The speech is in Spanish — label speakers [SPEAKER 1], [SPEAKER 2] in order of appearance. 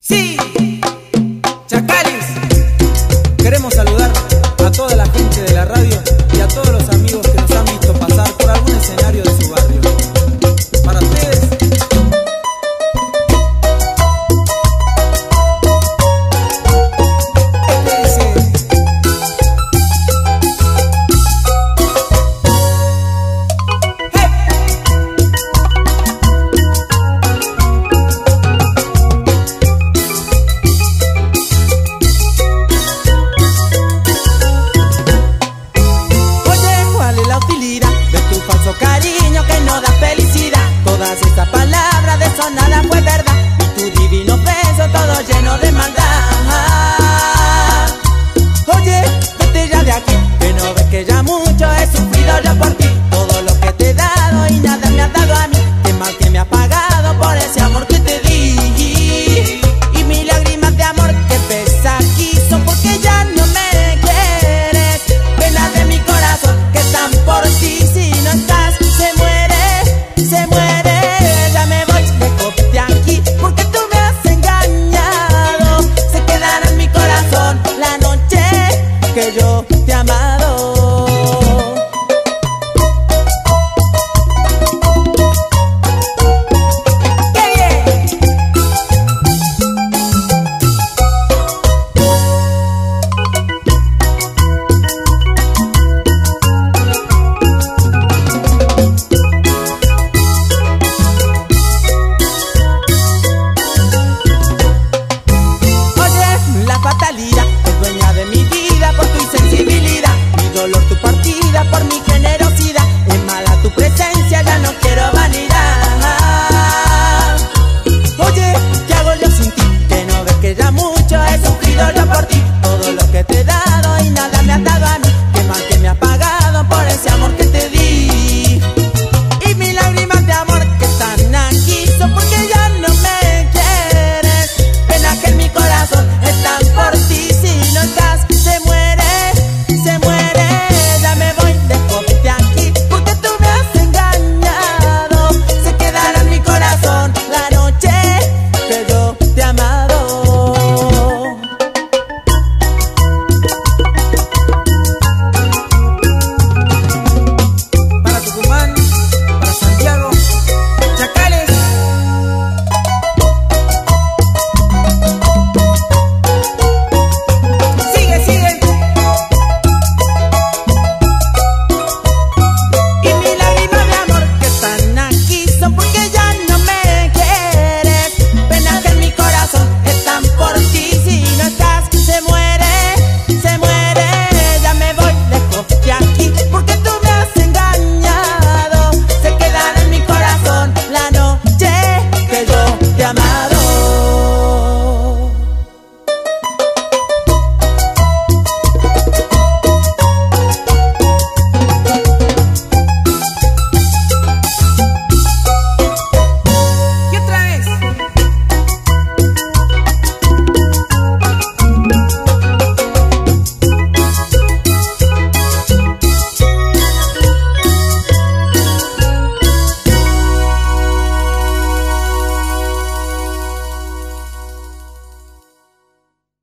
[SPEAKER 1] Sí, Chacales, queremos saludar a toda la gente de la radio y a todos los amigos que nos han visto pasar por algún escenario de su barrio. Para ustedes.
[SPEAKER 2] Cariño que no da felicidad, todas esas palabras de eso nada fue verdad, y tu divino beso todo lleno de maldad.